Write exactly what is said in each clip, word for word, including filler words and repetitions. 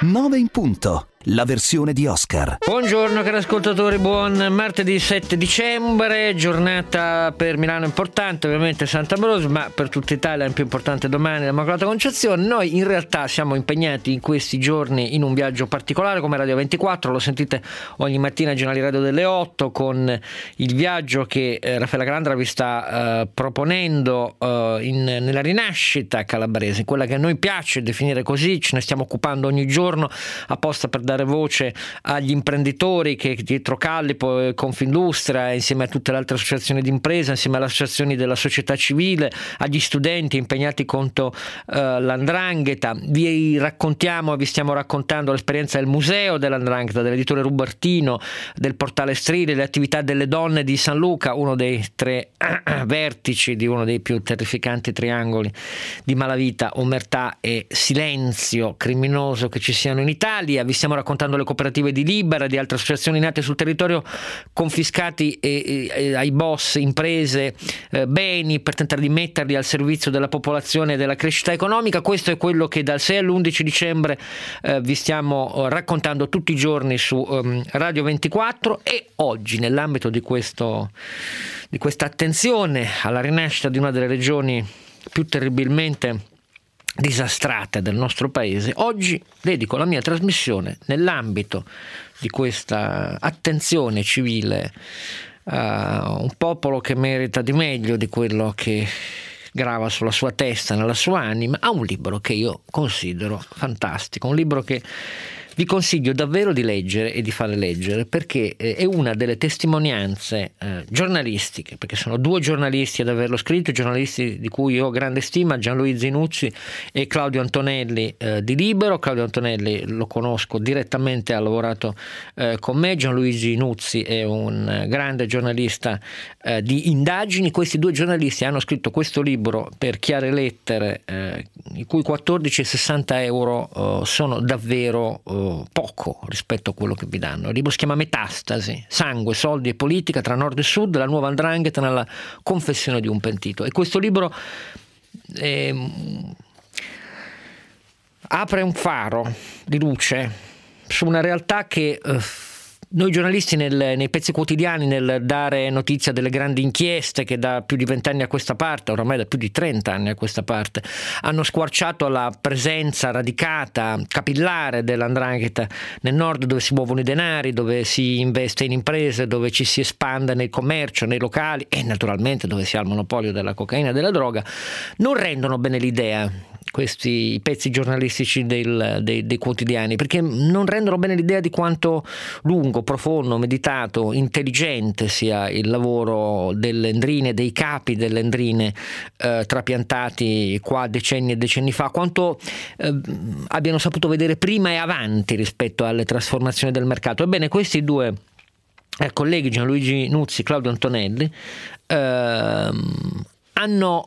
nove in punto. La versione di Oscar. Buongiorno cari ascoltatori, buon martedì sette dicembre, giornata per Milano importante, ovviamente Sant'Ambrosio, ma per tutta Italia è più importante domani l'Immacolata Concezione. Noi in realtà siamo impegnati in questi giorni in un viaggio particolare come Radio ventiquattro, lo sentite ogni mattina ai giornali radio delle otto con il viaggio che eh, Raffaella Calandra vi sta eh, proponendo eh, in, nella rinascita calabrese, quella che a noi piace definire così, ce ne stiamo occupando ogni giorno apposta per dare voce agli imprenditori che dietro Callipo e Confindustria, insieme a tutte le altre associazioni di impresa, insieme alle associazioni della società civile, agli studenti impegnati contro uh, l'Andrangheta. Vi raccontiamo, vi stiamo raccontando l'esperienza del museo dell'Andrangheta, dell'editore Rubertino, del portale Strile, le attività delle donne di San Luca, uno dei tre vertici di uno dei più terrificanti triangoli di malavita, omertà e silenzio criminoso che ci siano in Italia. Vi stiamo raccontando le cooperative di Libera, di altre associazioni nate sul territorio, confiscati e, e, ai boss imprese eh, beni per tentare di metterli al servizio della popolazione e della crescita economica. Questo è quello che dal sei all'undici dicembre eh, vi stiamo raccontando tutti i giorni su um, Radio ventiquattro, e oggi nell'ambito di questo di questa attenzione alla rinascita di una delle regioni più terribilmente disastrate del nostro paese, oggi dedico la mia trasmissione nell'ambito di questa attenzione civile a un popolo che merita di meglio di quello che grava sulla sua testa, nella sua anima, a un libro che io considero fantastico, un libro che vi consiglio davvero di leggere e di fare leggere, perché è una delle testimonianze eh, giornalistiche, perché sono due giornalisti ad averlo scritto, giornalisti di cui io ho grande stima, Gianluigi Nuzzi e Claudio Antonelli eh, di Libero. Claudio Antonelli lo conosco direttamente, ha lavorato eh, con me. Gianluigi Nuzzi è un grande giornalista eh, di indagini. Questi due giornalisti hanno scritto questo libro per Chiare Lettere, eh, i cui quattordici e sessanta euro eh, sono davvero eh, poco rispetto a quello che vi danno. Il libro si chiama Metastasi, sangue, soldi e politica tra nord e sud, la nuova 'ndrangheta nella confessione di un pentito. E questo libro eh, apre un faro di luce su una realtà che eh, noi giornalisti nel, nei pezzi quotidiani, nel dare notizia delle grandi inchieste che da più di vent'anni a questa parte, oramai da più di trent'anni a questa parte, hanno squarciato la presenza radicata, capillare dell'Andrangheta nel nord, dove si muovono i denari, dove si investe in imprese, dove ci si espande nel commercio, nei locali e naturalmente dove si ha il monopolio della cocaina e della droga, non rendono bene l'idea questi pezzi giornalistici del, dei, dei quotidiani, perché non rendono bene l'idea di quanto lungo, profondo, meditato, intelligente sia il lavoro delle Endrine, dei capi delle Endrine eh, trapiantati qua decenni e decenni fa, quanto eh, abbiano saputo vedere prima e avanti rispetto alle trasformazioni del mercato. Ebbene, questi due eh, colleghi, Gianluigi Nuzzi e Claudio Antonelli, eh, hanno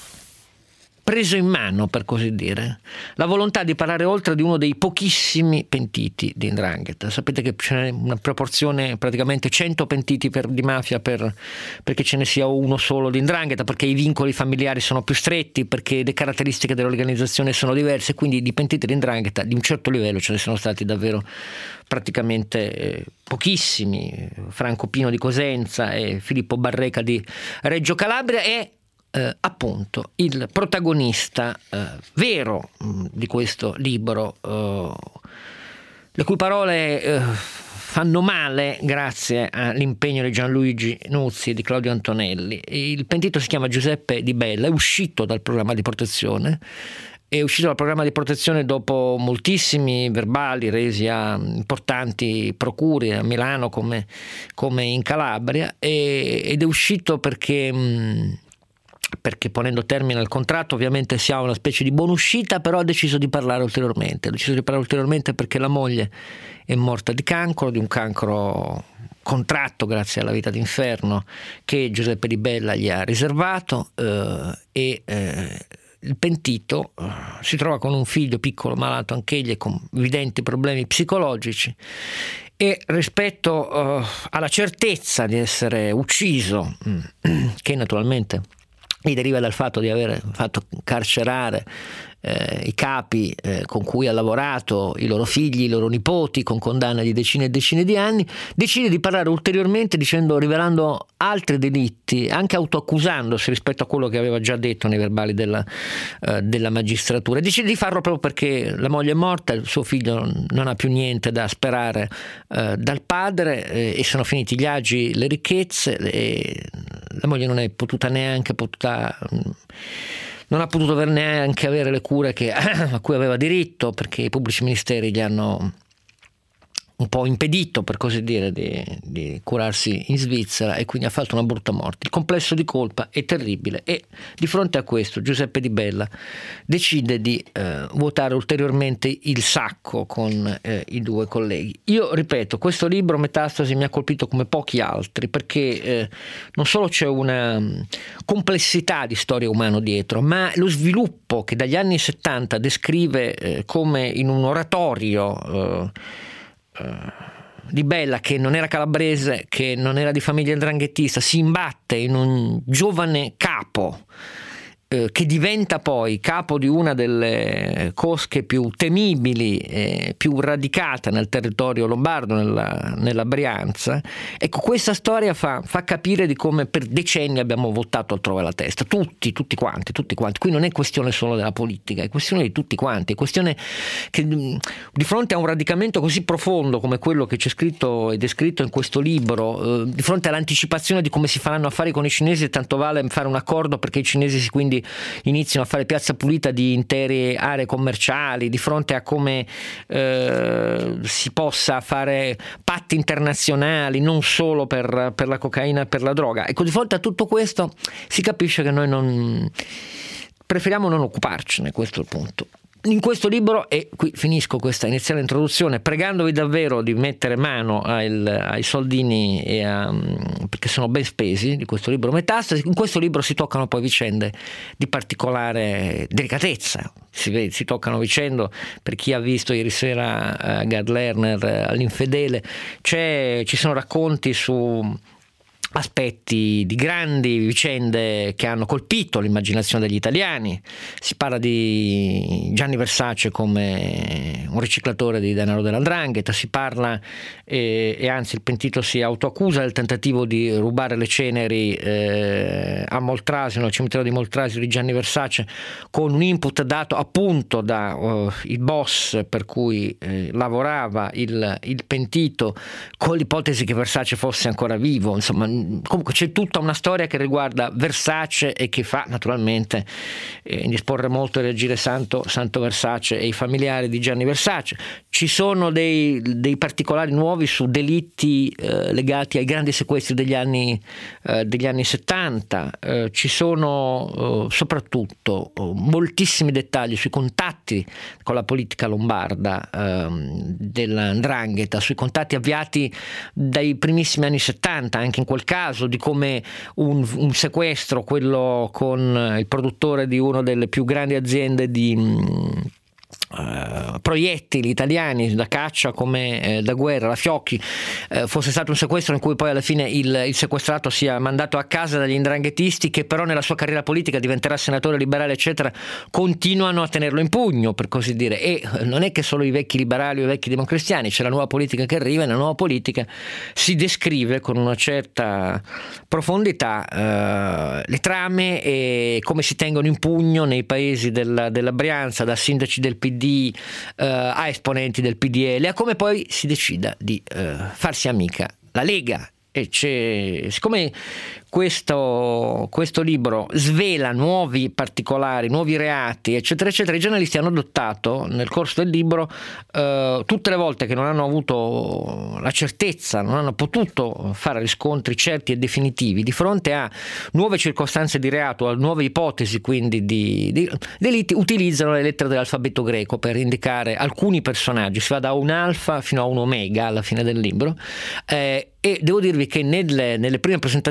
preso in mano, per così dire, la volontà di parlare oltre di uno dei pochissimi pentiti di 'ndrangheta. Sapete che c'è una proporzione, praticamente cento pentiti per, di mafia per, perché ce ne sia uno solo di 'ndrangheta, perché i vincoli familiari sono più stretti, perché le caratteristiche dell'organizzazione sono diverse, quindi di pentiti di 'ndrangheta di un certo livello ce ne sono stati davvero praticamente eh, pochissimi. Franco Pino di Cosenza e Filippo Barreca di Reggio Calabria, e Eh, appunto il protagonista eh, vero mh, di questo libro, eh, le cui parole eh, fanno male grazie all'impegno di Gianluigi Nuzzi e di Claudio Antonelli. Il pentito si chiama Giuseppe Di Bella, è uscito dal programma di protezione, è uscito dal programma di protezione dopo moltissimi verbali resi a importanti procure a Milano come, come in Calabria, e, ed è uscito perché mh, perché ponendo termine al contratto ovviamente si ha una specie di buonuscita, però ha deciso di parlare ulteriormente ha deciso di parlare ulteriormente perché la moglie è morta di cancro, di un cancro contratto grazie alla vita d'inferno che Giuseppe Di Bella gli ha riservato, eh, e eh, il pentito eh, si trova con un figlio piccolo malato anch'egli con evidenti problemi psicologici, e rispetto eh, alla certezza di essere ucciso, che naturalmente gli deriva dal fatto di aver fatto carcerare eh, i capi eh, con cui ha lavorato, i loro figli, i loro nipoti, con condanna di decine e decine di anni, decide di parlare ulteriormente dicendo, rivelando altri delitti, anche autoaccusandosi rispetto a quello che aveva già detto nei verbali della, eh, della magistratura. Decide di farlo proprio perché la moglie è morta, il suo figlio non ha più niente da sperare eh, dal padre eh, e sono finiti gli agi, le ricchezze, e la moglie non è potuta neanche potuta non ha potuto avere neanche avere le cure che, a cui aveva diritto, perché i pubblici ministeri gli hanno un po' impedito, per così dire, di, di curarsi in Svizzera, e quindi ha fatto una brutta morte. Il complesso di colpa è terribile e di fronte a questo Giuseppe Di Bella decide di eh, vuotare ulteriormente il sacco con eh, i due colleghi. Io ripeto, questo libro Metastasi mi ha colpito come pochi altri, perché eh, non solo c'è una complessità di storia umana dietro, ma lo sviluppo che dagli anni settanta descrive eh, come in un oratorio eh, Di Bella, che non era calabrese, che non era di famiglia ndranghettista, si imbatte in un giovane capo eh, che diventa poi capo di una delle cosche più temibili e più radicate nel territorio lombardo, nella, nella Brianza. Ecco, questa storia fa, fa capire di come per decenni abbiamo votato altrove la testa, tutti, tutti quanti, tutti quanti. Qui non è questione solo della politica, è questione di tutti quanti, è questione che di fronte a un radicamento così profondo come quello che c'è scritto e descritto in questo libro, eh, di fronte all'anticipazione di come si faranno affari con i cinesi, tanto vale fare un accordo perché i cinesi quindi iniziano a fare piazza pulita di intere aree commerciali, di fronte a come eh, si possa fare patti internazionali non solo per, per la cocaina e per la droga. Ecco, di fronte a tutto questo si capisce che noi non preferiamo non occuparcene, questo è il punto. In questo libro, e qui finisco questa iniziale introduzione pregandovi davvero di mettere mano ai, ai soldini e a, perché sono ben spesi, di questo libro Metastasi. In questo libro si toccano poi vicende di particolare delicatezza, si, vede, si toccano vicende, per chi ha visto ieri sera uh, Gerd Lerner uh, all'Infedele, c'è, ci sono racconti su aspetti di grandi vicende che hanno colpito l'immaginazione degli italiani. Si parla di Gianni Versace come un riciclatore di denaro della 'ndrangheta, si parla eh, e anzi il pentito si autoaccusa del tentativo di rubare le ceneri eh, a Moltrasio, nel cimitero di Moltrasio, di Gianni Versace, con un input dato appunto da uh, il boss per cui eh, lavorava il, il pentito, con l'ipotesi che Versace fosse ancora vivo. Insomma, comunque c'è tutta una storia che riguarda Versace e che fa naturalmente eh, indisporre molto reagire Santo, Santo Versace e i familiari di Gianni Versace. Ci sono dei, dei particolari nuovi su delitti eh, legati ai grandi sequestri degli anni, eh, degli anni settanta, eh, ci sono eh, soprattutto eh, moltissimi dettagli sui contatti con la politica lombarda eh, della 'ndrangheta, sui contatti avviati dai primissimi anni settanta, anche in quel caso, di come un, un sequestro, quello con il produttore di una delle più grandi aziende di Uh, proiettili italiani da caccia come eh, da guerra, la Fiocchi, eh, fosse stato un sequestro in cui poi alla fine il, il sequestrato sia mandato a casa dagli 'ndranghetisti, che però nella sua carriera politica diventerà senatore liberale eccetera, continuano a tenerlo in pugno, per così dire. E non è che solo i vecchi liberali o i vecchi democristiani, c'è la nuova politica che arriva, e nella nuova politica si descrive con una certa profondità eh, le trame e come si tengono in pugno nei paesi della, della Brianza, da sindaci del P D uh, a esponenti del P D L, a come poi si decida di uh, farsi amica la Lega. E c'è, siccome questo, questo libro svela nuovi particolari, nuovi reati eccetera eccetera, i giornalisti hanno adottato nel corso del libro eh, tutte le volte che non hanno avuto la certezza, non hanno potuto fare riscontri certi e definitivi di fronte a nuove circostanze di reato, a nuove ipotesi quindi di, di delitti, utilizzano le lettere dell'alfabeto greco per indicare alcuni personaggi. Si va da un alfa fino a un omega alla fine del libro, eh, e devo dirvi che nelle, nelle prime presentazioni di questo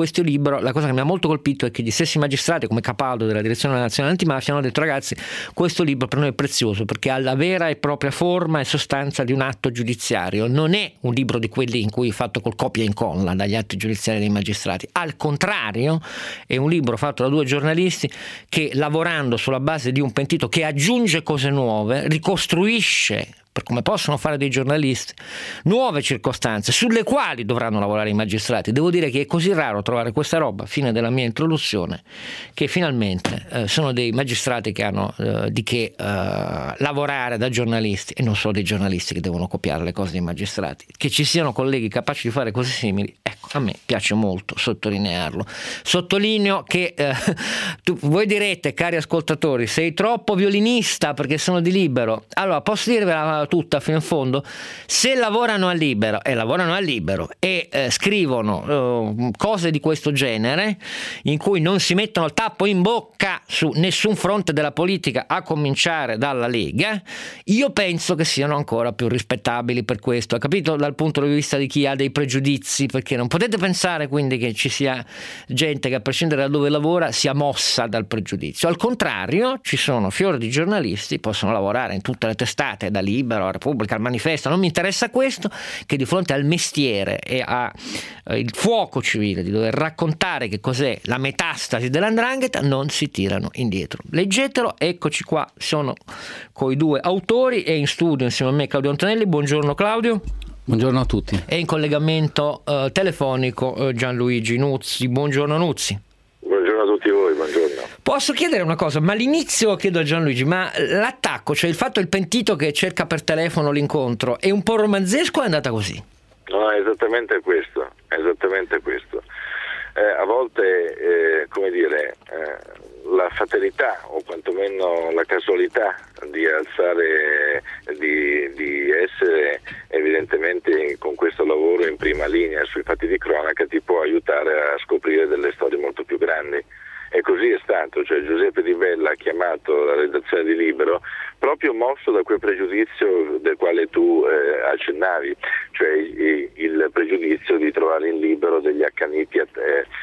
questo libro, la cosa che mi ha molto colpito è che gli stessi magistrati come Capaldo della Direzione Nazionale Antimafia hanno detto: ragazzi, questo libro per noi è prezioso perché ha la vera e propria forma e sostanza di un atto giudiziario, non è un libro di quelli in cui è fatto col copia e incolla dagli atti giudiziari dei magistrati, al contrario è un libro fatto da due giornalisti che, lavorando sulla base di un pentito che aggiunge cose nuove, ricostruisce, per come possono fare dei giornalisti, nuove circostanze sulle quali dovranno lavorare i magistrati. Devo dire che è così raro trovare questa roba, fine della mia introduzione, che finalmente eh, sono dei magistrati che hanno eh, di che eh, lavorare da giornalisti, e non solo dei giornalisti che devono copiare le cose dei magistrati. Che ci siano colleghi capaci di fare cose simili, ecco, a me piace molto sottolinearlo. Sottolineo che eh, tu, voi direte, cari ascoltatori, sei troppo violinista perché sono di Libero. Allora, posso dirvela tutta fino in fondo? Se lavorano a Libero e lavorano a Libero e eh, scrivono eh, cose di questo genere, in cui non si mettono il tappo in bocca su nessun fronte della politica, a cominciare dalla Lega, io penso che siano ancora più rispettabili per questo, capito? Dal punto di vista di chi ha dei pregiudizi, perché non potete pensare quindi che ci sia gente che, a prescindere da dove lavora, sia mossa dal pregiudizio. Al contrario, ci sono fior di giornalisti, possono lavorare in tutte le testate, da Libero a Repubblica, al Manifesto, non mi interessa questo, che di fronte al mestiere e al eh, fuoco civile di dover raccontare che cos'è la metastasi dell'andrangheta non si tirano indietro. Leggetelo, eccoci qua, sono coi due autori e in studio insieme a me Claudio Antonelli. Buongiorno Claudio. Buongiorno a tutti. E in collegamento eh, telefonico eh, Gianluigi Nuzzi. Buongiorno Nuzzi. Buongiorno a tutti voi, buongiorno. Posso chiedere una cosa, ma all'inizio chiedo a Gianluigi, ma l'attacco, cioè il fatto del pentito che cerca per telefono l'incontro, è un po' romanzesco o è andata così? No, è esattamente questo, è esattamente questo. Eh, a volte, eh, come dire, eh, la fatalità o quantomeno la casualità di alzare, di, di essere evidentemente con questo lavoro in prima linea sui fatti di cronaca ti può aiutare a scoprire delle storie molto più grandi. E così è stato, cioè Giuseppe Di Bella ha chiamato la redazione di Libero proprio mosso da quel pregiudizio del quale tu eh, accennavi, cioè il, il pregiudizio di trovare in Libero degli accaniti eh,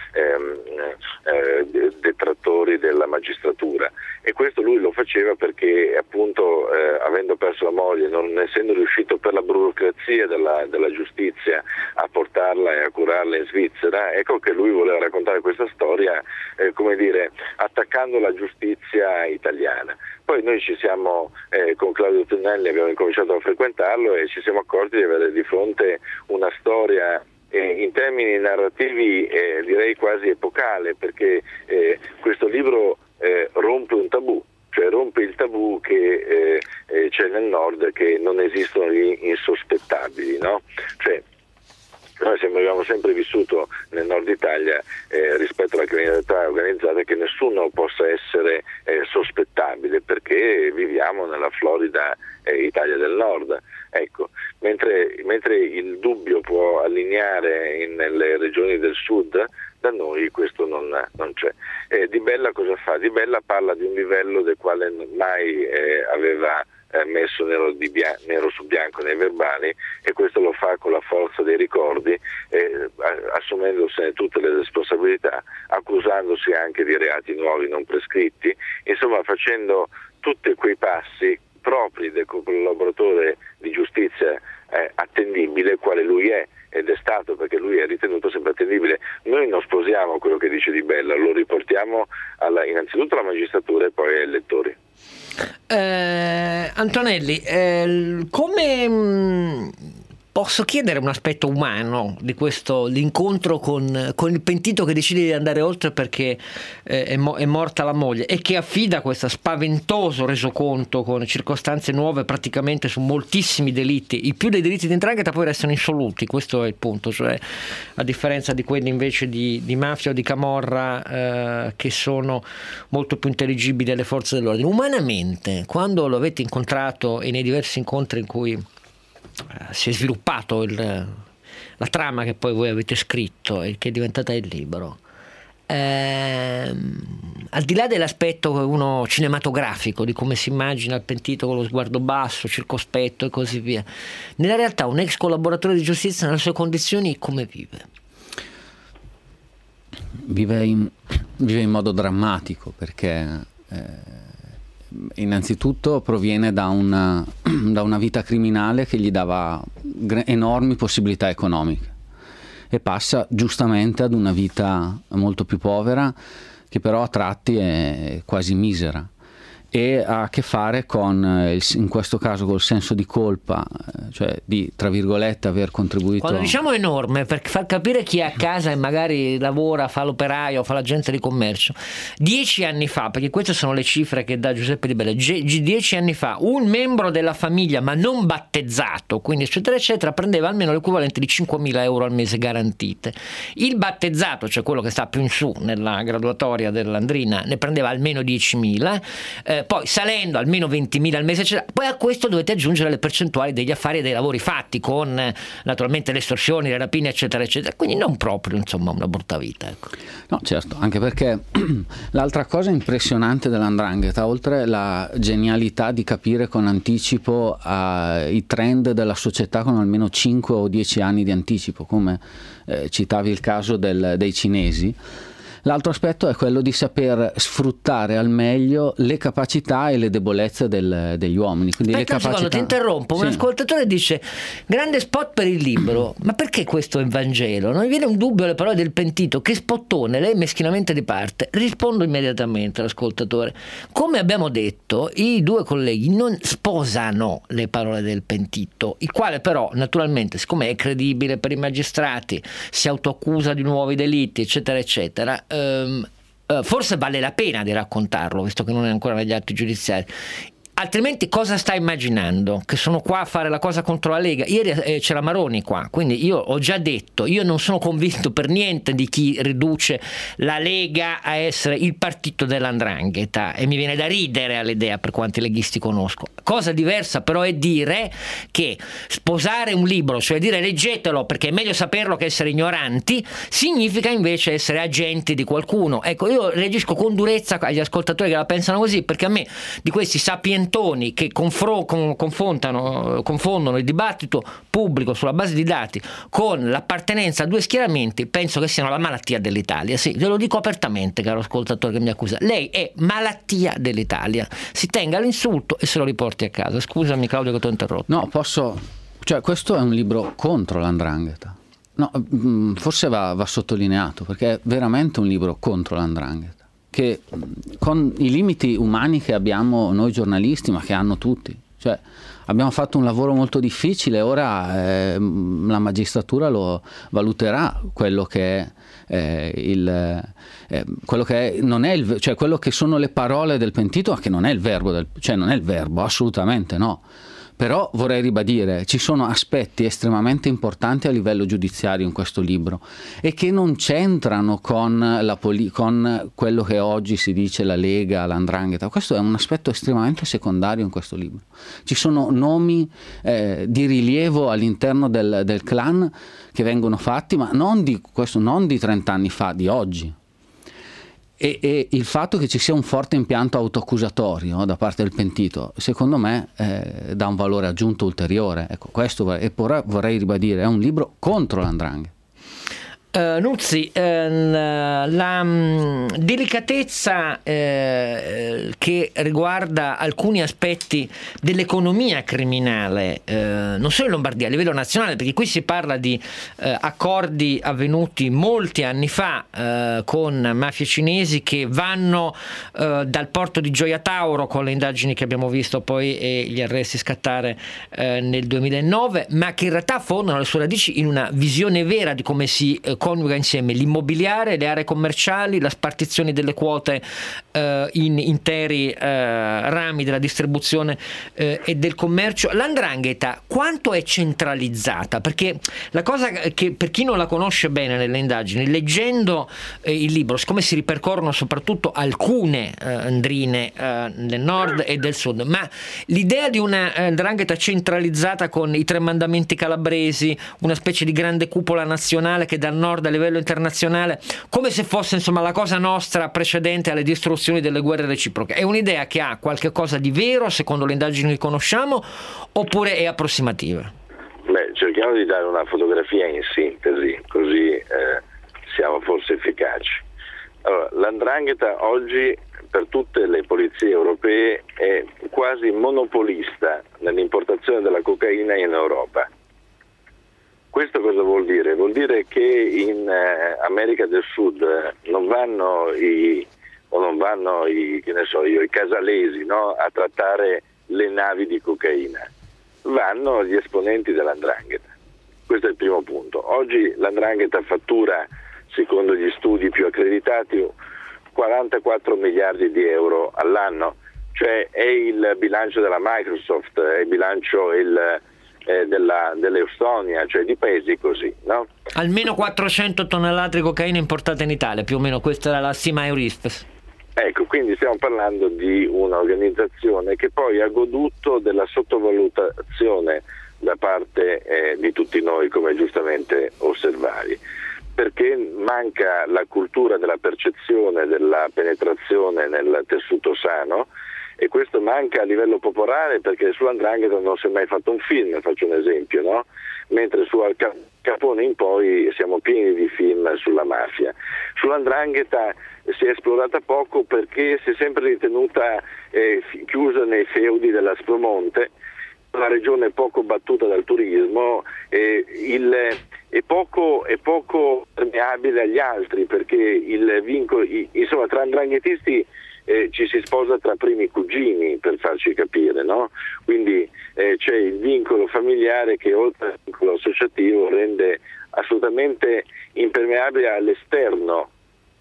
eh, detrattori della magistratura, e questo lui lo faceva perché appunto eh, avendo perso la moglie, non essendo riuscito per la burocrazia della, della giustizia a portarla e a curarla in Svizzera, ecco che lui voleva raccontare questa storia eh, come dire, attaccando la giustizia italiana. Poi noi ci siamo, eh, con Claudio Antonelli abbiamo incominciato a frequentarlo e ci siamo accorti di avere di fronte una storia eh, in termini narrativi eh, direi quasi epocale, perché eh, questo libro eh, rompe un tabù, cioè rompe il tabù che eh, eh, c'è nel nord, che non esistono gli insospettabili, no? Cioè, noi abbiamo sempre vissuto nel nord Italia eh, rispetto alla criminalità organizzata che nessuno possa essere eh, sospettabile, perché viviamo nella florida eh, Italia del nord. Ecco, mentre, mentre il dubbio può allineare in, nelle regioni del sud, da noi questo non, non c'è. Eh, Di Bella cosa fa? Di Bella parla di un livello del quale mai eh, aveva eh, messo nero, di bia- nero su bianco nei verbali, e questo lo fa con la forza dei ricordi, eh, assumendosene tutte le responsabilità, accusandosi anche di reati nuovi non prescritti, insomma facendo tutti quei passi propri del collaboratore di giustizia eh, attendibile, quale lui è ed è stato, perché lui è ritenuto sempre attendibile. Noi non sposiamo quello che dice Di Bella, lo riportiamo alla, innanzitutto alla magistratura e poi ai lettori. Eh, Antonelli, eh, come mh, posso chiedere un aspetto umano di questo, l'incontro con, con il pentito che decide di andare oltre perché eh, è, mo- è morta la moglie e che affida questo spaventoso resoconto con circostanze nuove praticamente su moltissimi delitti, i più dei delitti di 'ndrangheta poi restano insoluti, questo è il punto, cioè a differenza di quelli invece di, di mafia o di camorra eh, che sono molto più intelligibili alle forze dell'ordine. Umanamente, quando lo avete incontrato e nei diversi incontri in cui si è sviluppato il, la trama che poi voi avete scritto e che è diventata il libro, ehm, al di là dell'aspetto uno cinematografico di come si immagina il pentito con lo sguardo basso, circospetto e così via, nella realtà un ex collaboratore di giustizia nelle sue condizioni come vive? vive in, vive in modo drammatico, perché eh, innanzitutto proviene da una, da una vita criminale che gli dava enormi possibilità economiche, e passa giustamente ad una vita molto più povera, che però a tratti è quasi misera, e ha a che fare con, in questo caso, col senso di colpa, cioè di, tra virgolette, aver contribuito. Quando diciamo enorme, per far capire chi è a casa e magari lavora, fa l'operaio, fa l'agente di commercio, dieci anni fa, perché queste sono le cifre che dà Giuseppe Di Bella, dieci anni fa un membro della famiglia, ma non battezzato, quindi eccetera eccetera, prendeva almeno l'equivalente di cinquemila euro al mese garantite. Il battezzato, cioè quello che sta più in su nella graduatoria dell'Andrina, ne prendeva almeno diecimila, eh, poi salendo almeno ventimila al mese, eccetera. Poi a questo dovete aggiungere le percentuali degli affari e dei lavori fatti, con eh, naturalmente le estorsioni, le rapine, eccetera eccetera, quindi non proprio, insomma, una brutta vita, ecco. No, certo, anche perché l'altra cosa impressionante dell'Andrangheta, oltre la genialità di capire con anticipo uh, i trend della società con almeno cinque o dieci anni di anticipo, come eh, citavi il caso del, dei cinesi, l'altro aspetto è quello di saper sfruttare al meglio le capacità e le debolezze del, degli uomini. Quindi Aspetta le capacità... un secondo, ti interrompo. Sì. Un ascoltatore dice: grande spot per il libro, ma perché questo è il Vangelo? Non mi viene un dubbio alle parole del pentito, che spottone, lei meschinamente di parte. Rispondo immediatamente all'ascoltatore: come abbiamo detto, i due colleghi non sposano le parole del pentito, il quale però naturalmente, siccome è credibile per i magistrati, si autoaccusa di nuovi delitti, eccetera eccetera, Um, uh, forse vale la pena di raccontarlo, visto che non è ancora negli atti giudiziari. Altrimenti cosa sta immaginando? Che sono qua a fare la cosa contro la Lega? Ieri eh, c'era Maroni qua, quindi io ho già detto, io non sono convinto per niente di chi riduce la Lega a essere il partito dell'Andrangheta, e mi viene da ridere all'idea, per quanti leghisti conosco. Cosa diversa però è dire che sposare un libro, cioè dire leggetelo perché è meglio saperlo che essere ignoranti, significa invece essere agenti di qualcuno. Ecco, io reagisco con durezza agli ascoltatori che la pensano così, perché a me di questi sapienti che confro- con- confrontano, confondono il dibattito pubblico sulla base di dati con l'appartenenza a due schieramenti, penso che siano la malattia dell'Italia. Sì, ve lo dico apertamente, caro ascoltatore che mi accusa, lei è malattia dell'Italia. Si tenga l'insulto e se lo riporti a casa. Scusami Claudio che ti ho interrotto. No, posso, cioè questo è un libro contro l'Andrangheta. No, forse va, va sottolineato, perché è veramente un libro contro l'Andrangheta, che con i limiti umani che abbiamo noi giornalisti, ma che hanno tutti, cioè abbiamo fatto un lavoro molto difficile, ora eh, la magistratura lo valuterà, quello che è eh, il eh, quello che è, non è il, cioè quello che sono le parole del pentito, ma che non è il verbo del, cioè non è il verbo, assolutamente no. Però vorrei ribadire, ci sono aspetti estremamente importanti a livello giudiziario in questo libro e che non c'entrano con, la poli- con quello che oggi si dice la Lega, l'Andrangheta. Questo è un aspetto estremamente secondario in questo libro. Ci sono nomi eh, di rilievo all'interno del, del clan che vengono fatti, ma non di questo, non di trent'anni fa, di oggi. E, e il fatto che ci sia un forte impianto autoaccusatorio da parte del pentito, secondo me, eh, dà un valore aggiunto ulteriore. Ecco, questo vorrei, e poi vorrei ribadire, è un libro contro l'Andrangheta. Uh, Nuzzi, uh, la um, delicatezza uh, che riguarda alcuni aspetti dell'economia criminale, uh, non solo in Lombardia, a livello nazionale, perché qui si parla di uh, accordi avvenuti molti anni fa uh, con mafie cinesi che vanno uh, dal porto di Gioia Tauro, con le indagini che abbiamo visto poi e gli arresti scattare uh, nel duemilanove, ma che in realtà affondano le sue radici in una visione vera di come si uh, coniuga insieme l'immobiliare, le aree commerciali, la spartizione delle quote eh, in interi eh, rami della distribuzione eh, e del commercio. L'Andrangheta quanto è centralizzata? Perché la cosa che, per chi non la conosce bene nelle indagini, leggendo eh, il libro, siccome si ripercorrono soprattutto alcune eh, andrine eh, del nord e del sud, ma l'idea di una Andrangheta centralizzata con i tre mandamenti calabresi, una specie di grande cupola nazionale che dal nord a livello internazionale, come se fosse insomma la cosa nostra precedente alle distruzioni delle guerre reciproche, è un'idea che ha qualche cosa di vero secondo le indagini che conosciamo, oppure è approssimativa? Beh, cerchiamo di dare una fotografia in sintesi, così eh, siamo forse efficaci. Allora, l'Ndrangheta oggi per tutte le polizie europee è quasi monopolista nell'importazione della cocaina in Europa. Questo cosa vuol dire? Vuol dire che in eh, America del Sud non vanno i o non vanno i, che ne so io, i casalesi, no, a trattare le navi di cocaina, vanno gli esponenti dell'Ndrangheta. Questo è il primo punto. Oggi l'Ndrangheta fattura, secondo gli studi più accreditati, quarantaquattro miliardi di euro all'anno, cioè è il bilancio della Microsoft, è il bilancio il, eh, della, dell'Estonia, cioè di paesi così, no? Almeno quattrocento tonnellate di cocaina importate in Italia, più o meno questa era la stima Eurispes. Ecco, quindi stiamo parlando di un'organizzazione che poi ha goduto della sottovalutazione da parte eh, di tutti noi, come giustamente osservavi, perché manca la cultura della percezione, della penetrazione nel tessuto sano, e questo manca a livello popolare perché sull'Ndrangheta non si è mai fatto un film, faccio un esempio, no? Mentre su Al Capone in poi siamo pieni di film sulla mafia. Sull'Ndrangheta si è esplorata poco perché si è sempre ritenuta eh, chiusa nei feudi dell'Aspromonte, una regione poco battuta dal turismo, eh, il, è, poco, è poco permeabile agli altri, perché il vincolo, insomma, tra ndranghetisti eh, ci si sposa tra primi cugini, per farci capire, no? Quindi eh, c'è il vincolo familiare che oltre al vincolo associativo rende assolutamente impermeabile all'esterno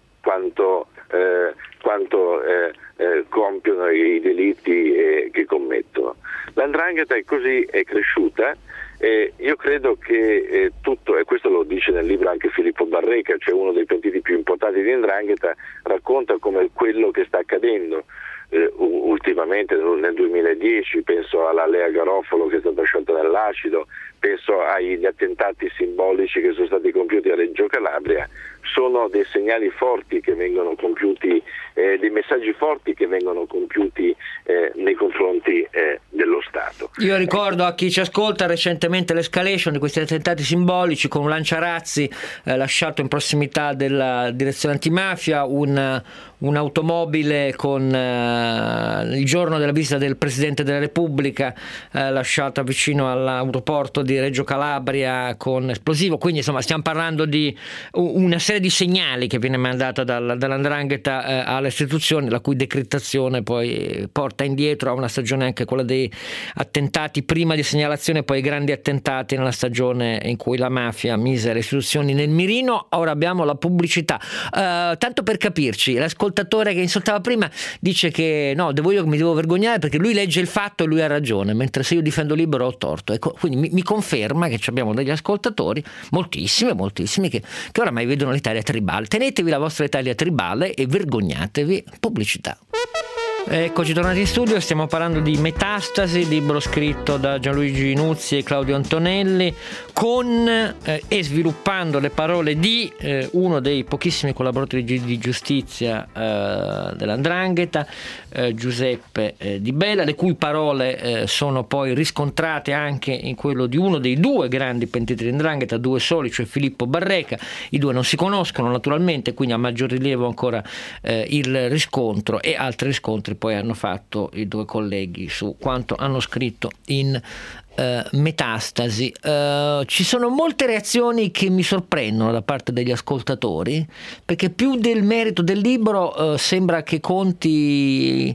quanto, eh, quanto eh, eh, compiono i delitti eh, che commettono. L'Ndrangheta è così, è cresciuta, e io credo che eh, tutto, e questo lo dice nel libro anche Filippo Barreca, cioè uno dei pentiti più importanti di Ndrangheta, racconta come quello che sta accadendo eh, ultimamente nel duemiladieci, penso alla Lea Garofalo che è stata sciolta nell'acido, penso agli attentati simbolici che sono stati compiuti a Reggio Calabria, sono dei segnali forti che vengono compiuti, eh, dei messaggi forti che vengono compiuti eh, nei confronti eh, dello Stato. Io ricordo a chi ci ascolta recentemente l'escalation di questi attentati simbolici con un lanciarazzi eh, lasciato in prossimità della direzione antimafia, un, un'automobile con eh, il giorno della visita del Presidente della Repubblica eh, lasciata vicino all'aeroporto di Reggio Calabria con esplosivo. Quindi insomma stiamo parlando di una serie di segnali che viene mandata dal, dall'Ndrangheta eh, alle istituzioni, la cui decrittazione poi porta indietro a una stagione, anche quella dei attentati prima di segnalazione, poi grandi attentati nella stagione in cui la mafia mise le istituzioni nel mirino. Ora abbiamo la pubblicità. Uh, tanto per capirci, l'ascoltatore che insultava prima dice che no, devo io che mi devo vergognare perché lui legge il fatto e lui ha ragione, mentre se io difendo libero ho torto. Ecco, quindi mi, mi conferma che abbiamo degli ascoltatori, moltissimi, moltissimi, che, che oramai vedono l'Italia tribale. Tenetevi la vostra Italia tribale e vergognatevi. Pubblicità. Eccoci tornati in studio, stiamo parlando di Metastasi, libro scritto da Gianluigi Nuzzi e Claudio Antonelli, con eh, e sviluppando le parole di eh, uno dei pochissimi collaboratori di, di giustizia eh, dell'Ndrangheta, eh, Giuseppe eh, Di Bella, le cui parole eh, sono poi riscontrate anche in quello di uno dei due grandi pentiti di 'Ndrangheta, due soli, cioè Filippo Barreca. I due non si conoscono naturalmente, quindi ha maggior rilievo ancora eh, il riscontro, e altri riscontri poi hanno fatto i due colleghi su quanto hanno scritto in Uh, Metastasi. Uh, ci sono molte reazioni che mi sorprendono da parte degli ascoltatori, perché più del merito del libro uh, sembra che conti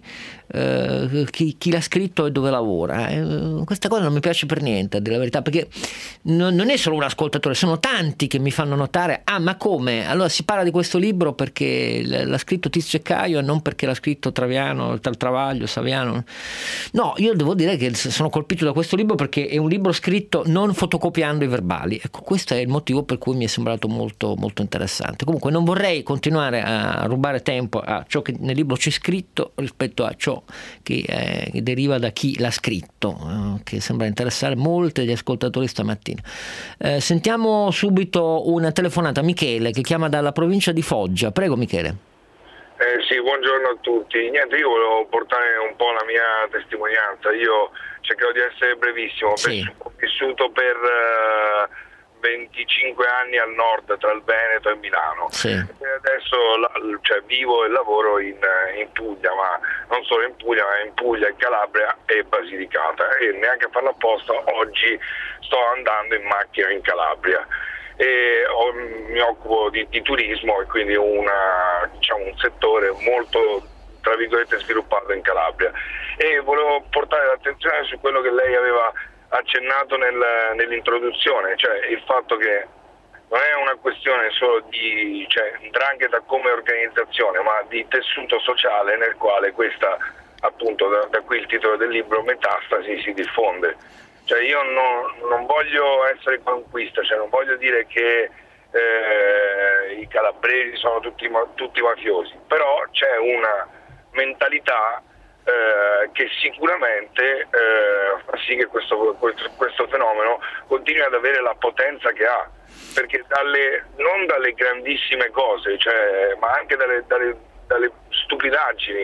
uh, chi, chi l'ha scritto e dove lavora. Uh, questa cosa non mi piace per niente, a dire la verità, perché non, non è solo un ascoltatore, sono tanti che mi fanno notare: ah, ma come? Allora si parla di questo libro perché l'ha scritto Tizio e Caio e non perché l'ha scritto Traviano, Travaglio, Saviano. No, io devo dire che sono colpito da questo libro perché che è un libro scritto non fotocopiando i verbali. Ecco, questo è il motivo per cui mi è sembrato molto, molto interessante. Comunque non vorrei continuare a rubare tempo a ciò che nel libro c'è scritto rispetto a ciò che, eh, che deriva da chi l'ha scritto, eh, che sembra interessare molti degli ascoltatori stamattina. Eh, sentiamo subito una telefonata. Michele, che chiama dalla provincia di Foggia. Prego Michele. Eh, sì, buongiorno a tutti. Niente, io volevo portare un po' la mia testimonianza. Io cercherò di essere brevissimo. Sì. Ho vissuto per uh, venticinque anni al nord tra il Veneto e Milano, sì. E adesso la, cioè, vivo e lavoro in, in Puglia, ma non solo in Puglia, ma in Puglia, in Calabria e Basilicata, e neanche a farlo apposta oggi sto andando in macchina in Calabria. E ho, mi occupo di, di turismo e quindi una, diciamo, un settore molto, tra virgolette, sviluppato in Calabria, e volevo portare l'attenzione su quello che lei aveva accennato nel, nell'introduzione, cioè il fatto che non è una questione solo di, cioè, 'ndrangheta come organizzazione, ma di tessuto sociale nel quale questa, appunto, da, da qui il titolo del libro, Metastasi, si diffonde. Cioè io non, non voglio essere conquista, cioè non voglio dire che eh, i calabresi sono tutti, tutti mafiosi, però c'è una mentalità eh, che sicuramente eh, fa sì che questo, questo, questo fenomeno continui ad avere la potenza che ha, perché dalle, non dalle grandissime cose, cioè, ma anche dalle, dalle, dalle stupidaggini,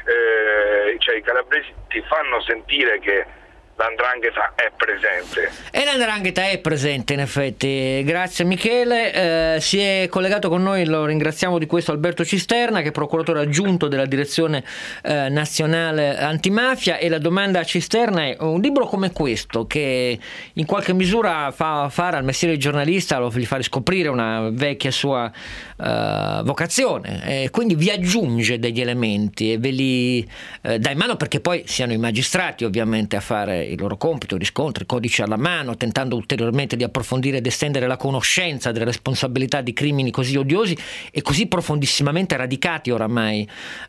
eh, cioè i calabresi ti fanno sentire che l'andrangheta è presente. E l'andrangheta è presente, in effetti. Grazie Michele. Eh, si è collegato con noi, lo ringraziamo di questo, Alberto Cisterna, che è procuratore aggiunto della Direzione eh, Nazionale Antimafia. E la domanda a Cisterna è: un libro come questo, che in qualche misura fa fare al mestiere di giornalista, lo gli fa riscoprire una vecchia sua eh, vocazione, e quindi vi aggiunge degli elementi e ve li eh, dà in mano, perché poi siano i magistrati ovviamente a fare il loro compito, riscontri, codice alla mano, tentando ulteriormente di approfondire ed estendere la conoscenza delle responsabilità di crimini così odiosi e così profondissimamente radicati oramai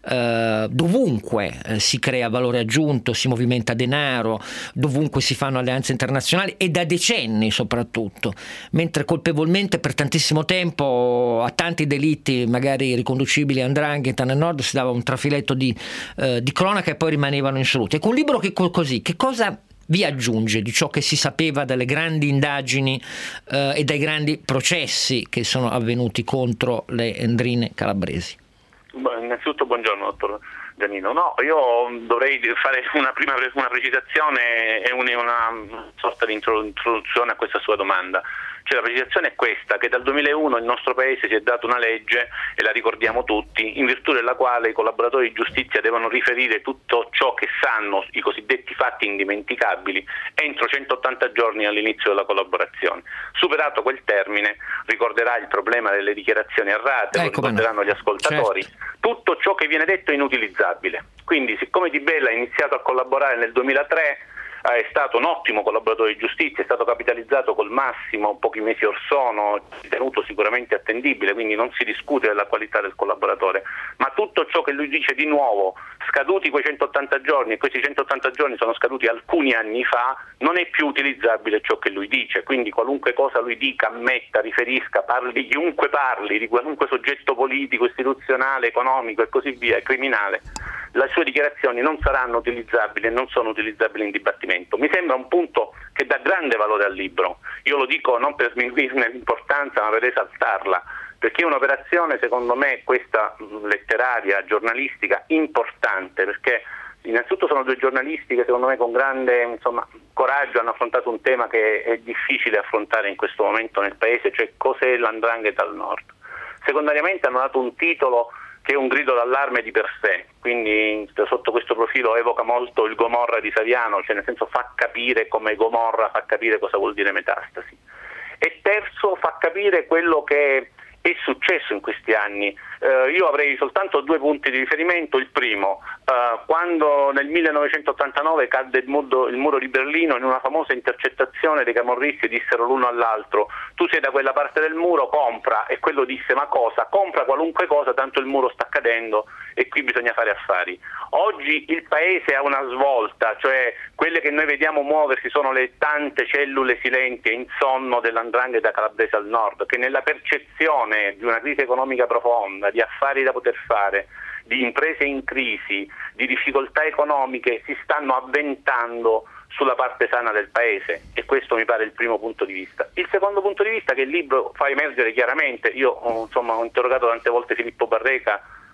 eh, dovunque eh, si crea valore aggiunto, si movimenta denaro, dovunque si fanno alleanze internazionali, e da decenni soprattutto, mentre colpevolmente per tantissimo tempo a tanti delitti magari riconducibili a 'ndrangheta nel nord si dava un trafiletto di, eh, di cronaca e poi rimanevano insoluti. Ecco, un libro che così, che cosa vi aggiunge di ciò che si sapeva dalle grandi indagini eh, e dai grandi processi che sono avvenuti contro le 'ndrine calabresi? Beh, innanzitutto buongiorno dottor Giannino. No, io dovrei fare una prima una precisazione e una, una sorta di introduzione a questa sua domanda. Cioè, la precisazione è questa, che dal duemilauno il nostro paese si è dato una legge, e la ricordiamo tutti, in virtù della quale i collaboratori di giustizia devono riferire tutto ciò che sanno, i cosiddetti fatti indimenticabili, entro centottanta giorni all'inizio della collaborazione. Superato quel termine, ricorderà il problema delle dichiarazioni errate, ecco, lo ricorderanno gli ascoltatori, certo. Tutto ciò che viene detto è inutilizzabile. Quindi, siccome Di Bella ha iniziato a collaborare nel duemilatré, è stato un ottimo collaboratore di giustizia, è stato capitalizzato col massimo pochi mesi or sono, tenuto sicuramente attendibile, quindi non si discute della qualità del collaboratore, ma tutto ciò che lui dice di nuovo, scaduti quei centottanta giorni, e questi centottanta giorni sono scaduti alcuni anni fa, non è più utilizzabile ciò che lui dice. Quindi qualunque cosa lui dica, ammetta, riferisca, parli, chiunque parli, di qualunque soggetto politico, istituzionale, economico e così via, è criminale, le sue dichiarazioni non saranno utilizzabili e non sono utilizzabili in dibattimento. Mi sembra un punto che dà grande valore al libro. Io lo dico non per sminuirne l'importanza, ma per esaltarla, perché è un'operazione, secondo me, questa letteraria, giornalistica, importante, perché innanzitutto sono due giornalisti che secondo me con grande insomma, coraggio hanno affrontato un tema che è difficile affrontare in questo momento nel paese, cioè cos'è l'andrangheta al nord. Secondariamente hanno dato un titolo che è un grido d'allarme di per sé, quindi sotto questo profilo evoca molto il Gomorra di Saviano, cioè nel senso fa capire come Gomorra, fa capire cosa vuol dire metastasi. E terzo, fa capire quello che è successo in questi anni. Eh, io avrei soltanto due punti di riferimento. Il primo, eh, quando nel millenovecentottantanove cadde il muro, il muro di Berlino, in una famosa intercettazione dei camorristi dissero l'uno all'altro: tu sei da quella parte del muro, compra. E quello disse: ma cosa? Compra qualunque cosa, tanto il muro sta cadendo e qui bisogna fare affari. Oggi il paese ha una svolta, cioè quelle che noi vediamo muoversi sono le tante cellule silenti e in sonno dell'andrangheta calabrese al nord, che nella percezione di una crisi economica profonda, di affari da poter fare, di imprese in crisi, di difficoltà economiche, si stanno avventando sulla parte sana del paese, e questo mi pare il primo punto di vista. Il secondo punto di vista, che il libro fa emergere chiaramente, io insomma ho interrogato tante volte Filippo Barreca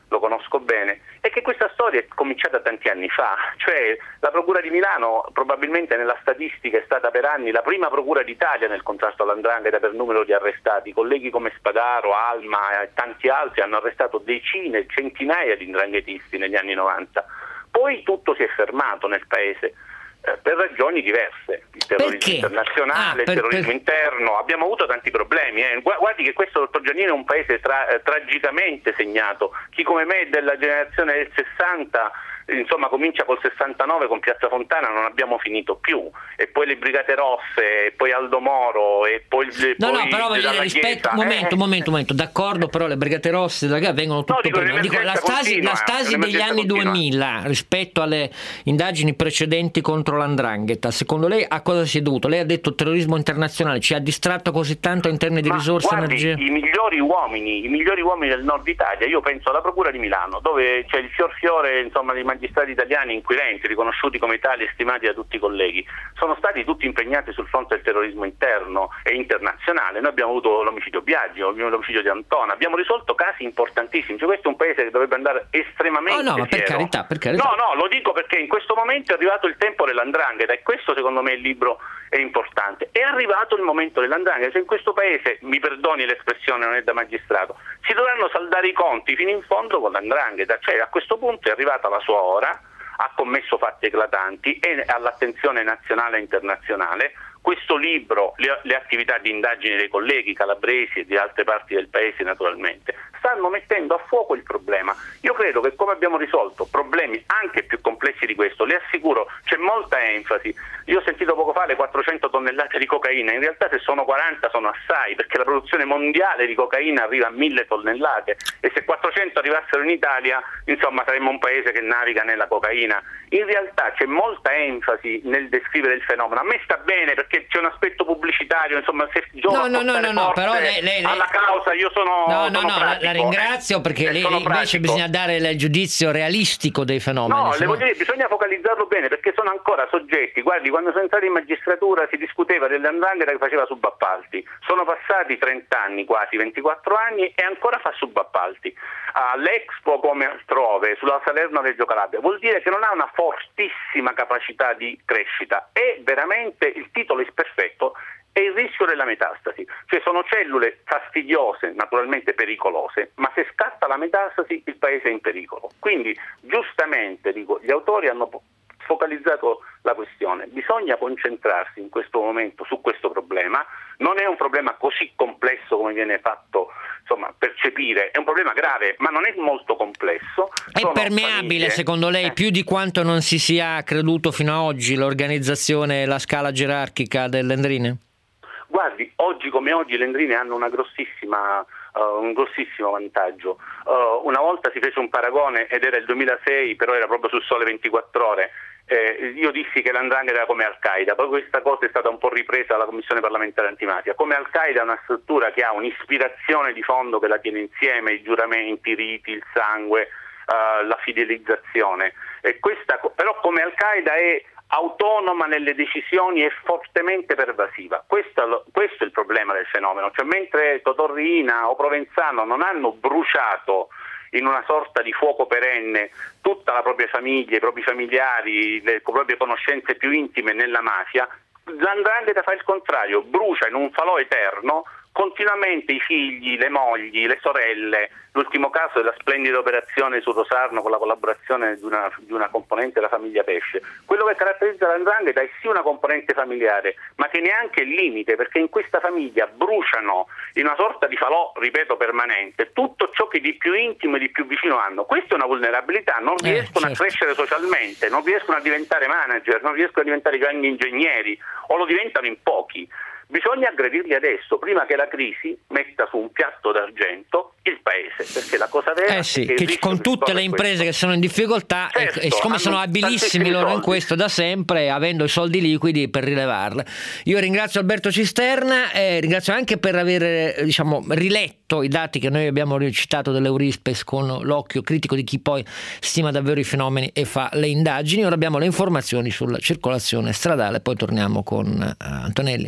lo conosco bene, è che questa storia è cominciata tanti anni fa, cioè la Procura di Milano probabilmente nella statistica è stata per anni la prima Procura d'Italia nel contrasto all''ndrangheta per numero di arrestati. Colleghi come Spadaro, Alma e tanti altri hanno arrestato decine, centinaia di 'ndranghetisti negli anni novanta. Poi tutto si è fermato nel paese. Per ragioni diverse, il terrorismo Perché? internazionale, Ah, per, il terrorismo per... interno, abbiamo avuto tanti problemi. Eh. Guardi che questo, dottor Giannino, è un paese tra, eh, tragicamente segnato. Chi come me è della generazione del sessanta, insomma comincia col sessantanove con Piazza Fontana, non abbiamo finito più, e poi le Brigate Rosse, e poi Aldo Moro, e poi no poi no però dalla rispetto, Chiesa. momento, eh. momento, momento, d'accordo, però le Brigate Rosse da vengono tutto No, dico, prima. Dico, la stasi, continua, la stasi degli l'emergenza anni continua. duemila rispetto alle indagini precedenti contro l''ndrangheta, secondo lei a cosa si è dovuto? Lei ha detto terrorismo internazionale, ci ha distratto così tanto in termini di Ma risorse, guardi, energie? i migliori uomini, i migliori uomini del nord Italia, io penso alla Procura di Milano, dove c'è il fior fiore, insomma, di magistrati italiani inquirenti, riconosciuti come tali e stimati da tutti i colleghi, sono stati tutti impegnati sul fronte del terrorismo interno e internazionale. Noi abbiamo avuto l'omicidio Biagio, l'omicidio di Antona, abbiamo risolto casi importantissimi, cioè questo è un paese che dovrebbe andare estremamente Oh no, ma per fiero. carità, per carità. No, no, lo dico perché in questo momento è arrivato il tempo dell''ndrangheta, e questo secondo me il libro è importante. È arrivato il momento dell''ndrangheta, cioè in questo paese, mi perdoni l'espressione, non è da magistrato, si dovranno saldare i conti fino in fondo con l''ndrangheta, cioè a questo punto è arrivata la sua ora, ha commesso fatti eclatanti, è all'attenzione nazionale e internazionale. Questo libro, le, le attività di indagine dei colleghi calabresi e di altre parti del paese naturalmente, stanno mettendo a fuoco il problema. Io credo che come abbiamo risolto problemi anche più complessi di questo, le assicuro, c'è molta enfasi. Io ho sentito poco fa le quattrocento tonnellate di cocaina, in realtà se sono quaranta sono assai, perché la produzione mondiale di cocaina arriva a mille tonnellate, e se quattrocento arrivassero in Italia, insomma saremmo un paese che naviga nella cocaina. In realtà c'è molta enfasi nel descrivere il fenomeno. A me sta bene perché c'è un aspetto pubblicitario, insomma, se No, giova no, no, no, no, però lei, lei, lei... alla causa, io sono No, no, sono no, pratico, la ringrazio, eh. perché Eh, lei, sono invece pratico. bisogna dare il giudizio realistico dei fenomeni. No, se le no- voglio dire, bisogna focalizzarlo bene, perché sono ancora soggetti. Guardi, quando sono entrati in magistratura si discuteva dell''ndrangheta che faceva subappalti. Sono passati trenta anni, quasi ventiquattro anni, e ancora fa subappalti. All'Expo come altrove, sulla Salerno-Reggio Calabria, vuol dire che non ha una fortissima capacità di crescita. È veramente, il titolo è perfetto, è il rischio della metastasi, cioè sono cellule fastidiose, naturalmente pericolose, ma se scatta la metastasi il paese è in pericolo. Quindi giustamente, dico, gli autori hanno focalizzato la questione, bisogna concentrarsi in questo momento su questo problema, non è un problema così complesso come viene fatto, insomma, percepire, è un problema grave, ma non è molto complesso. È Sono permeabile, famiglie... secondo lei, eh. più di quanto non si sia creduto fino ad oggi, l'organizzazione e la scala gerarchica delle 'ndrine? Guardi, oggi come oggi le 'ndrine hanno una grossissima, uh, un grossissimo vantaggio. Uh, una volta si fece un paragone ed era il duemilasei, però era proprio sul Sole ventiquattro Ore. Eh, io dissi che l'Ndrangheta era come Al-Qaeda, poi questa cosa è stata un po' ripresa dalla Commissione parlamentare antimafia. Come Al-Qaeda è una struttura che ha un'ispirazione di fondo che la tiene insieme, i giuramenti, i riti, il sangue, uh, la fidelizzazione. E questa, però come Al-Qaeda è autonoma nelle decisioni e fortemente pervasiva. Questo, questo è il problema del fenomeno, cioè mentre Totò Riina o Provenzano non hanno bruciato in una sorta di fuoco perenne tutta la propria famiglia, i propri familiari, le proprie conoscenze più intime nella mafia, l'Ndrangheta fa il contrario, brucia in un falò eterno continuamente i figli, le mogli, le sorelle. L'ultimo caso è la splendida operazione su Rosarno con la collaborazione di una, di una componente della famiglia Pesce. Quello che caratterizza l'Ndrangheta è sì una componente familiare, ma che neanche il limite, perché in questa famiglia bruciano in una sorta di falò, ripeto, permanente, tutto ciò che di più intimo e di più vicino hanno. Questa è una vulnerabilità, non Eh, riescono certo. a crescere socialmente, non riescono a diventare manager, non riescono a diventare grandi ingegneri, o lo diventano in pochi. Bisogna aggredirli adesso, prima che la crisi metta su un piatto d'argento il paese, perché la cosa vera Eh sì, è che, che il con rischio tutte che le si imprese corre che sono in difficoltà, e- Certo, e siccome hanno sono abilissimi tantissimi loro in soldi. questo da sempre, avendo i soldi liquidi per rilevarle. Io ringrazio Alberto Cisterna e ringrazio anche per aver eh, diciamo riletto i dati che noi abbiamo recitato dell'Eurispes con l'occhio critico di chi poi stima davvero i fenomeni e fa le indagini. Ora abbiamo le informazioni sulla circolazione stradale, poi torniamo con eh, Antonelli Nuzzi.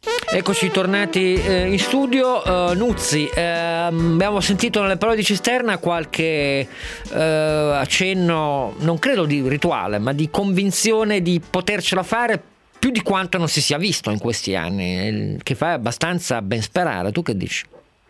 Eccoci tornati eh, in studio. uh, Nuzzi, eh, abbiamo sentito nelle parole di Cisterna qualche eh, accenno, non credo di rituale, ma di convinzione di potercela fare più di quanto non si sia visto in questi anni, che fa abbastanza ben sperare. Tu che dici?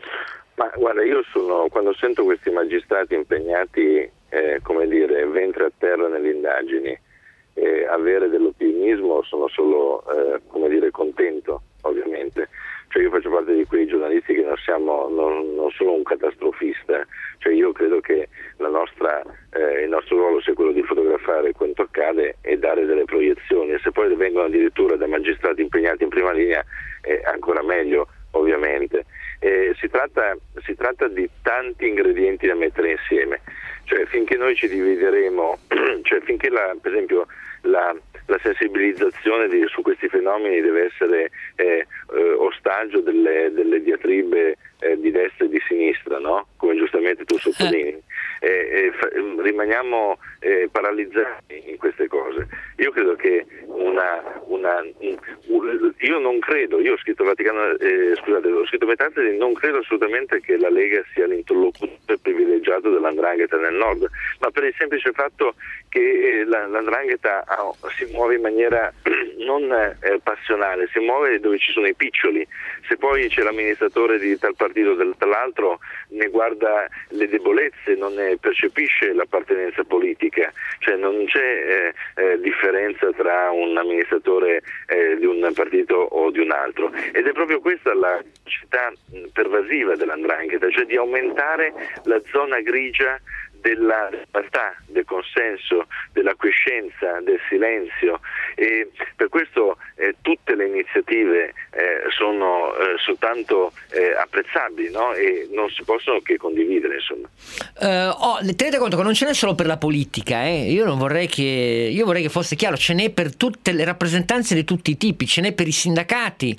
Ma guarda, io sono, quando sento questi magistrati impegnati, eh, come dire, ventre a terra nelle indagini, eh, avere dell'ottimismo, sono solo, eh, come dire, contento, ovviamente. Cioè io faccio parte di quei giornalisti che non siamo, non, non sono un catastrofista, cioè io credo che la nostra, eh, il nostro ruolo sia quello di fotografare quanto accade e dare delle proiezioni, e se poi vengono addirittura da magistrati impegnati in prima linea è ancora meglio, ovviamente. Eh, si tratta, si tratta di tanti ingredienti da mettere insieme, cioè finché noi ci divideremo, cioè finché la, per esempio la, la sensibilizzazione di, su questi fenomeni deve essere eh, eh, ostaggio delle, delle diatribe eh, di destra e di sinistra, no? Come giustamente tu sottolinei, eh, eh, fa, rimaniamo eh, paralizzati in queste cose. Io credo che una, una un, io non credo, io ho scritto Vaticano, eh, scusate, ho scritto Metastasi, non credo assolutamente che la Lega sia l'interlocutore privilegiato dell'Ndrangheta nel nord, ma per il semplice fatto che la, l'Ndrangheta ha, si muove in maniera non eh, passionale, si muove dove ci sono i piccioli. Se poi c'è l'amministratore di tal partito o dall'altro, ne guarda le debolezze, non ne percepisce l'appartenenza politica, cioè non c'è eh, eh, differenza tra un amministratore eh, di un partito o di un altro, ed è proprio questa la capacità pervasiva dell'Ndrangheta, cioè di aumentare la zona grigia della realtà, del consenso, della quiescenza, del silenzio, e per questo eh, tutte le iniziative eh, sono eh, soltanto eh, apprezzabili, no? E non si possono che condividere, insomma. Uh, oh, tenete conto che non ce n'è solo per la politica, eh? io non vorrei che io vorrei che fosse chiaro, ce n'è per tutte le rappresentanze di tutti i tipi, ce n'è per i sindacati,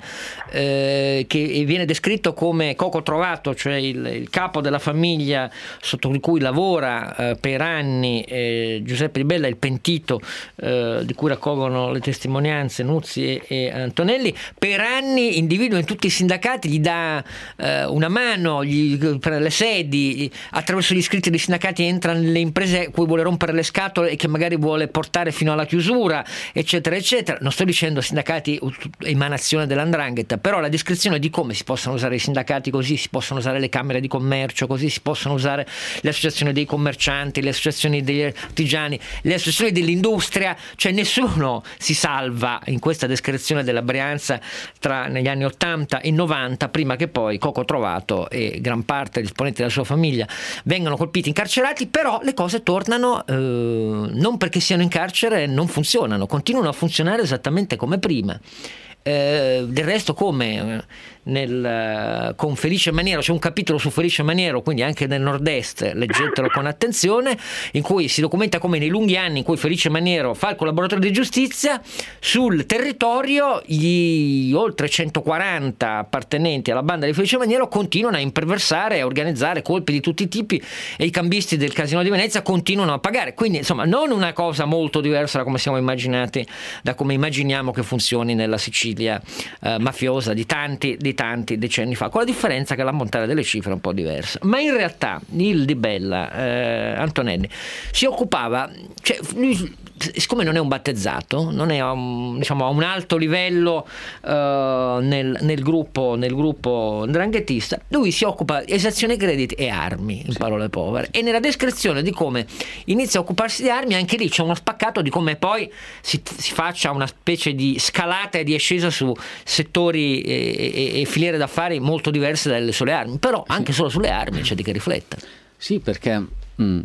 eh, che viene descritto come Coco Trovato, cioè il, il capo della famiglia sotto cui lavora eh, per anni eh, Giuseppe Di Bella, il pentito eh, di cui raccolgono le testimonianze Nuzzi e, e Antonelli. Per anni individua in tutti i sindacati, gli dà eh, una mano, gli, per le sedi, attraverso gli iscritti dei sindacati entra nelle imprese cui vuole rompere le scatole e che magari vuole portare fino alla chiusura, eccetera eccetera. Non sto dicendo sindacati emanazione dell'Ndrangheta, però la descrizione di come si possono usare i sindacati così, si possono usare le camere di commercio così, si possono usare le associazioni dei commercianti, le associazioni degli artigiani, le associazioni dell'industria, cioè nessuno si salva in questa descrizione della Brianza tra negli anni ottanta e novanta, prima che poi Coco Trovato e gran parte degli esponenti della sua famiglia vengano colpiti, incarcerati. Però le cose tornano, eh, non perché siano in carcere non funzionano, continuano a funzionare esattamente come prima. Eh, del resto, come nel, con Felice Maniero, c'è un capitolo su Felice Maniero, quindi anche nel nord-est, leggetelo con attenzione, in cui si documenta come nei lunghi anni in cui Felice Maniero fa il collaboratore di giustizia, sul territorio gli oltre centoquaranta appartenenti alla banda di Felice Maniero continuano a imperversare e a organizzare colpi di tutti i tipi, e i cambisti del Casino di Venezia continuano a pagare. Quindi insomma non una cosa molto diversa da come siamo immaginati, da come immaginiamo che funzioni nella Sicilia eh, mafiosa di tanti di tanti decenni fa, con la differenza che l'ammontare delle cifre è un po' diversa. Ma in realtà il Di Bella, eh, Antonelli, si occupava, cioè lui, siccome non è un battezzato, non è un, diciamo, a un alto livello uh, nel, nel gruppo nel gruppo ndranghetista, lui si occupa di esazione crediti e armi, in sì. parole povere, e nella descrizione di come inizia a occuparsi di armi, anche lì c'è uno spaccato di come poi si, si faccia una specie di scalata e di ascesa su settori e, e, e filiere d'affari molto diverse dalle sole armi. Però anche sì. solo sulle armi c'è di che riflettere. Sì, perché mh,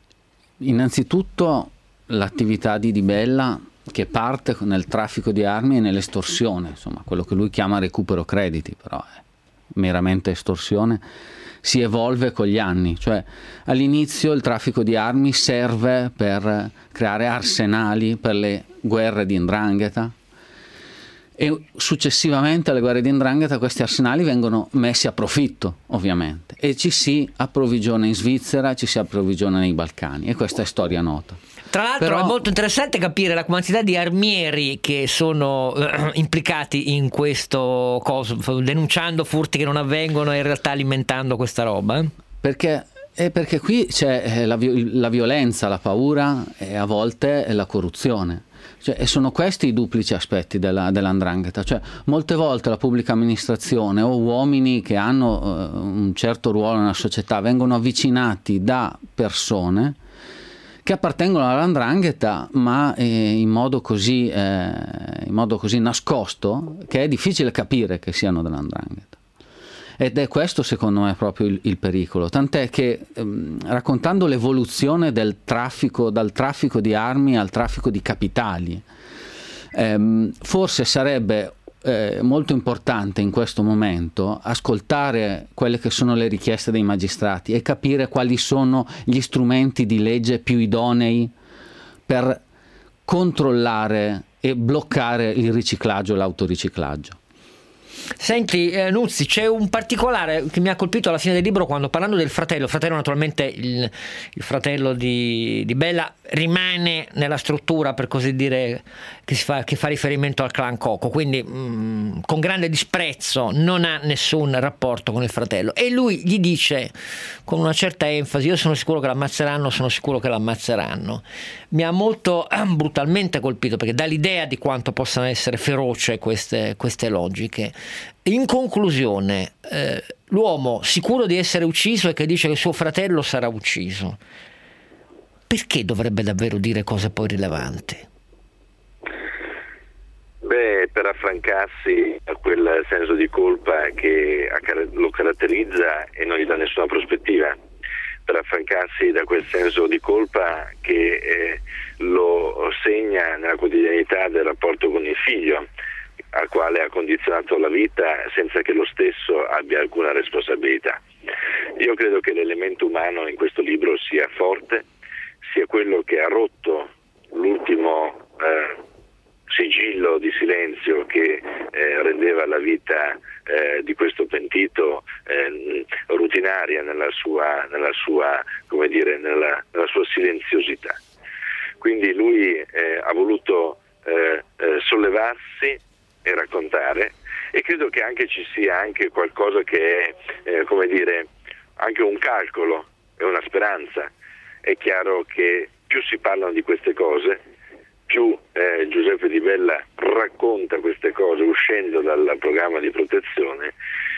innanzitutto l'attività di Di Bella, che parte nel traffico di armi e nell'estorsione, insomma quello che lui chiama recupero crediti, però è meramente estorsione, si evolve con gli anni. Cioè all'inizio il traffico di armi serve per creare arsenali per le guerre di 'ndrangheta, e successivamente alle guerre di 'ndrangheta questi arsenali vengono messi a profitto, ovviamente, e ci si approvvigiona in Svizzera, ci si approvvigiona nei Balcani, e questa è storia nota. Tra l'altro Però... è molto interessante capire la quantità di armieri che sono eh, implicati in questo coso, denunciando furti che non avvengono e in realtà alimentando questa roba. Eh? Perché, eh, perché qui c'è la, la violenza, la paura e a volte la corruzione. Cioè, e sono questi i duplici aspetti della, dell'andrangheta. Cioè, molte volte la pubblica amministrazione o uomini che hanno uh, un certo ruolo nella società vengono avvicinati da persone che appartengono all'andrangheta, ma eh, in modo così eh, in modo così nascosto che è difficile capire che siano dell'andrangheta. Ed è questo secondo me proprio il, il pericolo, tant'è che ehm, raccontando l'evoluzione del traffico, dal traffico di armi al traffico di capitali, ehm, forse sarebbe eh, molto importante in questo momento ascoltare quelle che sono le richieste dei magistrati e capire quali sono gli strumenti di legge più idonei per controllare e bloccare il riciclaggio e l'autoriciclaggio. Senti eh, Nuzzi, c'è un particolare che mi ha colpito alla fine del libro quando, parlando del fratello, il fratello naturalmente il, il fratello di, di Bella rimane nella struttura, per così dire, che, si fa, che fa riferimento al clan Coco, quindi mh, con grande disprezzo, non ha nessun rapporto con il fratello, e lui gli dice con una certa enfasi: io sono sicuro che l'ammazzeranno, sono sicuro che l'ammazzeranno. Mi ha molto eh, brutalmente colpito, perché dà l'idea di quanto possano essere feroce queste, queste logiche. In conclusione, eh, l'uomo sicuro di essere ucciso e che dice che suo fratello sarà ucciso, perché dovrebbe davvero dire cose poi rilevanti? Beh, per affrancarsi a quel senso di colpa che lo caratterizza e non gli dà nessuna prospettiva, per affrancarsi da quel senso di colpa che eh, lo segna nella quotidianità del rapporto con il figlio, al quale ha condizionato la vita senza che lo stesso abbia alcuna responsabilità. Io credo che l'elemento umano in questo libro sia forte, sia quello che ha rotto l'ultimo eh, sigillo di silenzio che eh, rendeva la vita eh, di questo pentito eh, rutinaria nella sua, nella sua, come dire, nella, nella sua silenziosità. Quindi lui eh, ha voluto eh, eh, sollevarsi e raccontare, e credo che anche ci sia anche qualcosa che è eh, come dire anche un calcolo e una speranza. È chiaro che più si parlano di queste cose, più eh, Giuseppe Di Bella racconta queste cose uscendo dal programma di protezione,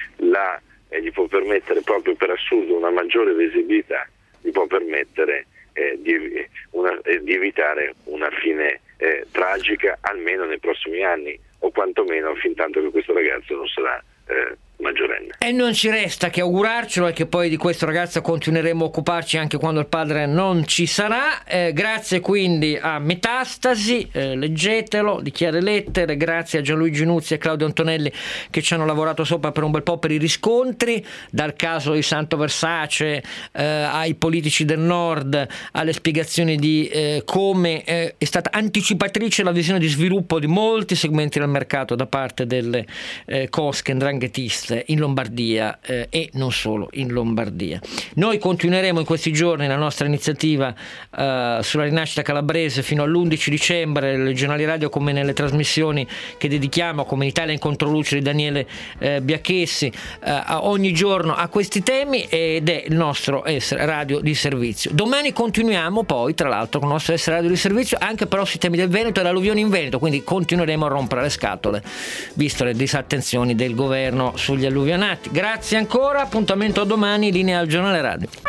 là eh, gli può permettere, proprio per assurdo, una maggiore visibilità, gli può permettere eh, di, una, eh, di evitare una fine eh, tragica, almeno nei prossimi anni, o quantomeno fin tanto che questo ragazzo non sarà eh, maggiorenne. E non ci resta che augurarcelo e che poi di questo ragazzo continueremo a occuparci anche quando il padre non ci sarà. Eh, grazie quindi a Metastasi, eh, leggetelo, di Chiare Lettere, grazie a Gianluigi Nuzzi e Claudio Antonelli che ci hanno lavorato sopra per un bel po' per i riscontri, dal caso di Santo Versace eh, ai politici del nord, alle spiegazioni di eh, come eh, è stata anticipatrice la visione di sviluppo di molti segmenti del mercato da parte delle eh, cosche ndranghetiste in Lombardia eh, e non solo in Lombardia. Noi continueremo in questi giorni la nostra iniziativa eh, sulla rinascita calabrese fino all'undici dicembre, nei giornali radio come nelle trasmissioni che dedichiamo, come in Italia in Controluce di Daniele eh, Biachessi, eh, ogni giorno a questi temi, ed è il nostro essere radio di servizio. Domani continuiamo poi tra l'altro con il nostro essere radio di servizio anche però sui temi del Veneto e l'alluvione in Veneto, quindi continueremo a rompere le scatole visto le disattenzioni del governo sugli alluvionati. Grazie ancora, appuntamento a domani, linea al giornale radio.